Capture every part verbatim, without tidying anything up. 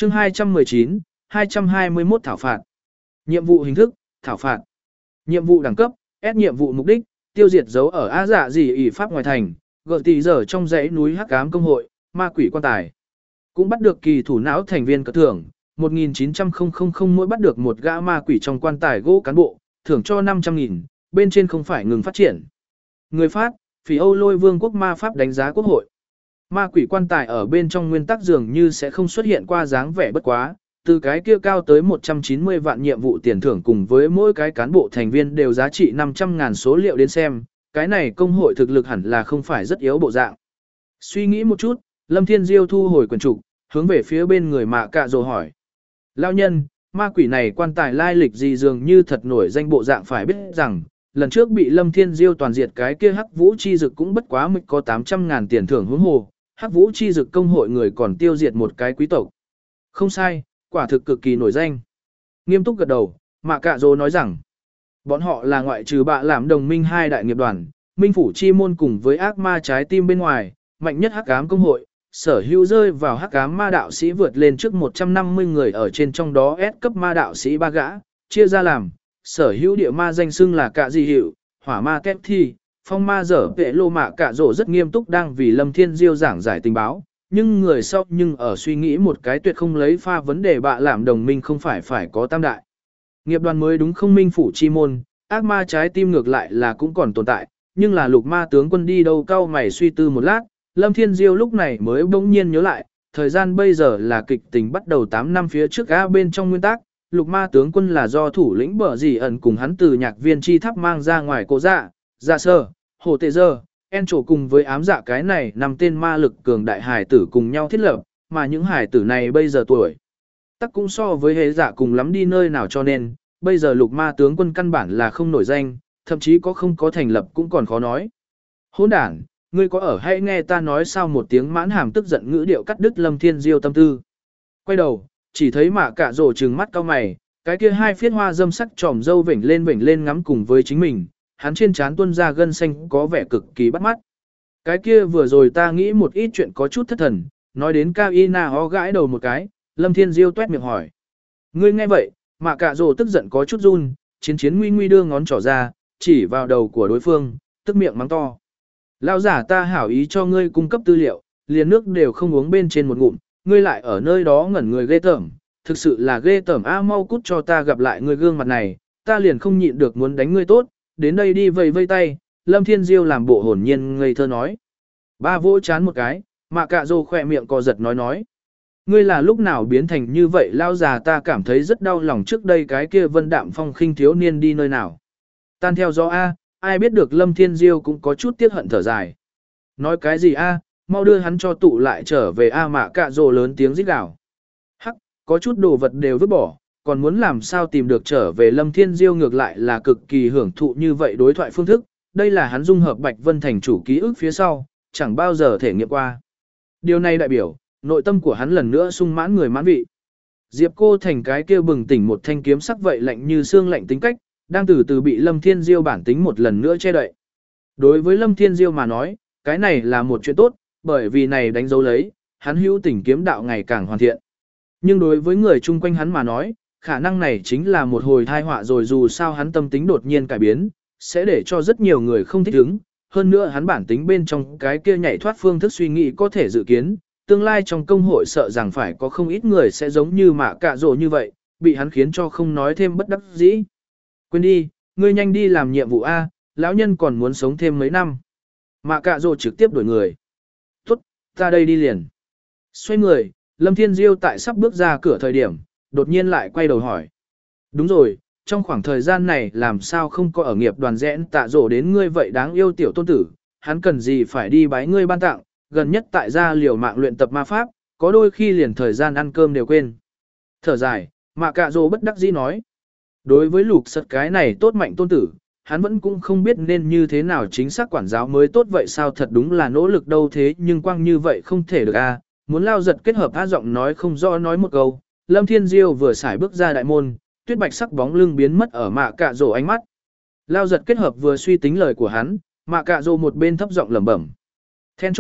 chương hai trăm mười chín, hai trăm hai mươi mốt thảo phạt. Nhiệm vụ hình thức, thảo phạt. Nhiệm vụ đẳng cấp, S nhiệm vụ mục đích, tiêu diệt dấu ở Á Dạ Dị ỷ pháp ngoài thành, gợi tỷ giờ trong dãy núi Hắc Ám công hội, ma quỷ quan tài. Cũng bắt được kỳ thủ não thành viên cất thưởng, một nghìn chín trăm mỗi bắt được một gã ma quỷ trong quan tài gỗ cán bộ, thưởng cho năm trăm nghìn, bên trên không phải ngừng phát triển. Người phát, Phỉ Âu Lôi Vương quốc ma pháp đánh giá quốc hội. Ma quỷ quan tài ở bên trong nguyên tắc dường như sẽ không xuất hiện qua dáng vẻ bất quá, từ cái kia cao tới một trăm chín mươi vạn nhiệm vụ tiền thưởng cùng với mỗi cái cán bộ thành viên đều giá trị năm trăm ngàn số liệu đến xem, cái này công hội thực lực hẳn là không phải rất yếu bộ dạng. Suy nghĩ một chút, Lâm Thiên Diêu thu hồi quyển trục, hướng về phía bên người Mạ Cạ Rồ hỏi. Lão nhân, ma quỷ này quan tài lai lịch gì dường như thật nổi danh bộ dạng phải biết rằng, lần trước bị Lâm Thiên Diêu toàn diệt cái kia Hắc Vũ Chi Dực cũng bất quá mịch có tám trăm ngàn tiền thưởng huống hồ, Hắc Vũ Chi Dực công hội người còn tiêu diệt một cái quý tộc. Không sai, quả thực cực kỳ nổi danh. Nghiêm túc gật đầu, Mạ Cạ Rồ nói rằng, bọn họ là ngoại trừ bạ làm đồng minh hai đại nghiệp đoàn, Minh Phủ Chi Môn cùng với ác ma trái tim bên ngoài, mạnh nhất Hắc Ám công hội, sở hữu rơi vào Hắc Ám ma đạo sĩ vượt lên trước một trăm năm mươi người ở trên, trong đó S cấp ma đạo sĩ ba gã, chia ra làm, sở hữu địa ma danh xưng là Cạ Dị Hiệu, hỏa ma kép thi, phong ma dở vệ lô. Mạ Cạ Rồ rất nghiêm túc đang vì Lâm Thiên Diêu giảng giải tình báo, nhưng người sau nhưng ở suy nghĩ một cái tuyệt không lấy pha vấn đề bạ làm đồng minh không phải phải có tam đại nghiệp đoàn mới đúng không? Minh Phủ Chi Môn, ác ma trái tim ngược lại là cũng còn tồn tại, nhưng là lục ma tướng quân đi đâu? Cao mày suy tư một lát, Lâm Thiên Diêu lúc này mới bỗng nhiên nhớ lại, thời gian bây giờ là kịch tình bắt đầu tám năm phía trước. A bên trong nguyên tắc, lục ma tướng quân là do thủ lĩnh Bở Dì ẩn cùng hắn từ nhạc viên chi tháp mang ra ngoài cổ dạ, dạ sơ, hồ tệ dơ, en trổ cùng với ám dạ cái này nằm tên ma lực cường đại hải tử cùng nhau thiết lập, mà những hải tử này bây giờ tuổi tắc cũng so với hế dạ cùng lắm đi nơi nào, cho nên bây giờ lục ma tướng quân căn bản là không nổi danh, thậm chí có không có thành lập cũng còn khó nói. Hỗn đản, ngươi có ở hay nghe ta nói sao? Một tiếng mãn hàm tức giận ngữ điệu cắt đứt Lâm Thiên Diêu tâm tư. Quay đầu, chỉ thấy Mạ Cạ Rồ trừng mắt cau mày, cái kia hai phiết hoa dâm sắc tròm dâu vểnh lên vểnh lên ngắm cùng với chính mình, hắn trên trán tuôn ra gân xanh có vẻ cực kỳ bắt mắt. Cái kia vừa rồi ta nghĩ một ít chuyện có chút thất thần, nói đến Cao Y Na ho gãi đầu một cái, Lâm Thiên Diêu tuét miệng hỏi. Ngươi nghe vậy, Mạ Cạ Rồ tức giận có chút run, chiến chiến nguy nguy đưa ngón trỏ ra, chỉ vào đầu của đối phương, tức miệng mắng to. Lão giả, ta hảo ý cho ngươi cung cấp tư liệu, liền nước đều không uống bên trên một ngụm, ngươi lại ở nơi đó ngẩn người ghê tởm, thực sự là ghê tởm. A, mau cút cho ta gặp lại ngươi gương mặt này, ta liền không nhịn được muốn đánh ngươi tốt, đến đây đi vây vây tay. Lâm Thiên Diêu làm bộ hồn nhiên ngây thơ nói. Ba vỗ chán một cái, Mạ Cạ Rồ khỏe miệng co giật nói nói. Ngươi là lúc nào biến thành như vậy? Lão già, ta cảm thấy rất đau lòng, trước đây cái kia vân đạm phong khinh thiếu niên đi nơi nào? Tan theo gió A. Ai biết được? Lâm Thiên Diêu cũng có chút tiếc hận thở dài. Nói cái gì A, mau đưa hắn cho tụ lại trở về A. Mạ Cạ Rồ lớn tiếng rít gào. Hắc, có chút đồ vật đều vứt bỏ, còn muốn làm sao tìm được trở về? Lâm Thiên Diêu ngược lại là cực kỳ hưởng thụ như vậy đối thoại phương thức, đây là hắn dung hợp Bạch Vân thành chủ ký ức phía sau, chẳng bao giờ thể nghiệm qua. Điều này đại biểu, nội tâm của hắn lần nữa sung mãn người mãn vị. Diệp Cô Thành cái kia bừng tỉnh một thanh kiếm sắc vậy lạnh như xương lạnh tính cách, đang từ từ bị Lâm Thiên Diêu bản tính một lần nữa che đậy. Đối với Lâm Thiên Diêu mà nói, cái này là một chuyện tốt, bởi vì này đánh dấu lấy, hắn hữu tình kiếm đạo ngày càng hoàn thiện. Nhưng đối với người chung quanh hắn mà nói, khả năng này chính là một hồi tai họa rồi, dù sao hắn tâm tính đột nhiên cải biến, sẽ để cho rất nhiều người không thích ứng. Hơn nữa hắn bản tính bên trong cái kia nhảy thoát phương thức suy nghĩ có thể dự kiến, tương lai trong công hội sợ rằng phải có không ít người sẽ giống như Mạ Cạ Rồ như vậy, bị hắn khiến cho không nói thêm bất đắc dĩ. Quên đi, ngươi nhanh đi làm nhiệm vụ A, lão nhân còn muốn sống thêm mấy năm. Mạ Cạ Rồ trực tiếp đuổi người. Tốt, ta đây đi liền. Xoay người, Lâm Thiên Diêu tại sắp bước ra cửa thời điểm, đột nhiên lại quay đầu hỏi. Đúng rồi, trong khoảng thời gian này làm sao không có ở nghiệp đoàn rẽn tạ rổ đến ngươi vậy đáng yêu tiểu tôn tử, hắn cần gì phải đi bái ngươi ban tặng, gần nhất tại gia liều mạng luyện tập ma pháp, có đôi khi liền thời gian ăn cơm đều quên. Thở dài, Mạ Cạ Rồ bất đắc dĩ nói. Đối với lục sật cái này tốt mạnh tôn tử, hắn vẫn cũng không biết nên như thế nào chính xác quản giáo mới tốt, vậy sao thật đúng là nỗ lực đâu, thế nhưng quang như vậy không thể được a. Muốn lao giật kết hợp á giọng nói không rõ nói một câu, Lâm Thiên Diêu vừa xài bước ra đại môn, tuyết bạch sắc bóng lưng biến mất ở Mạ Cạ Rồ ánh mắt. Lao giật kết hợp vừa suy tính lời của hắn, Mạ Cạ Rồ một bên thấp giọng lẩm bẩm. Then chốt,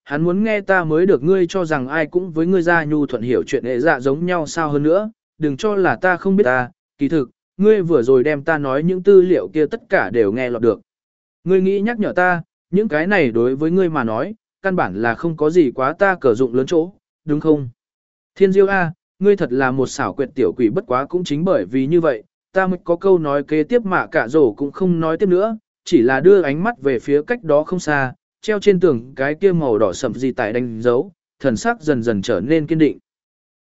hắn muốn nghe ta mới được, ngươi cho rằng ai cũng với ngươi ra nhu thuận hiểu chuyện hệ dạ giống nhau sao? Hơn nữa, đừng cho là ta không biết ta, kỳ thực, ngươi vừa rồi đem ta nói những tư liệu kia tất cả đều nghe lọt được. Ngươi nghĩ nhắc nhở ta, những cái này đối với ngươi mà nói, căn bản là không có gì quá ta cờ dụng lớn chỗ, đúng không? Thiên Diêu A, ngươi thật là một xảo quyệt tiểu quỷ, bất quá cũng chính bởi vì như vậy, ta mới có câu nói kế tiếp mà cả rổ cũng không nói tiếp nữa, chỉ là đưa ánh mắt về phía cách đó không xa, treo trên tường cái kia màu đỏ sậm gì tại đánh dấu, thần sắc dần dần trở nên kiên định.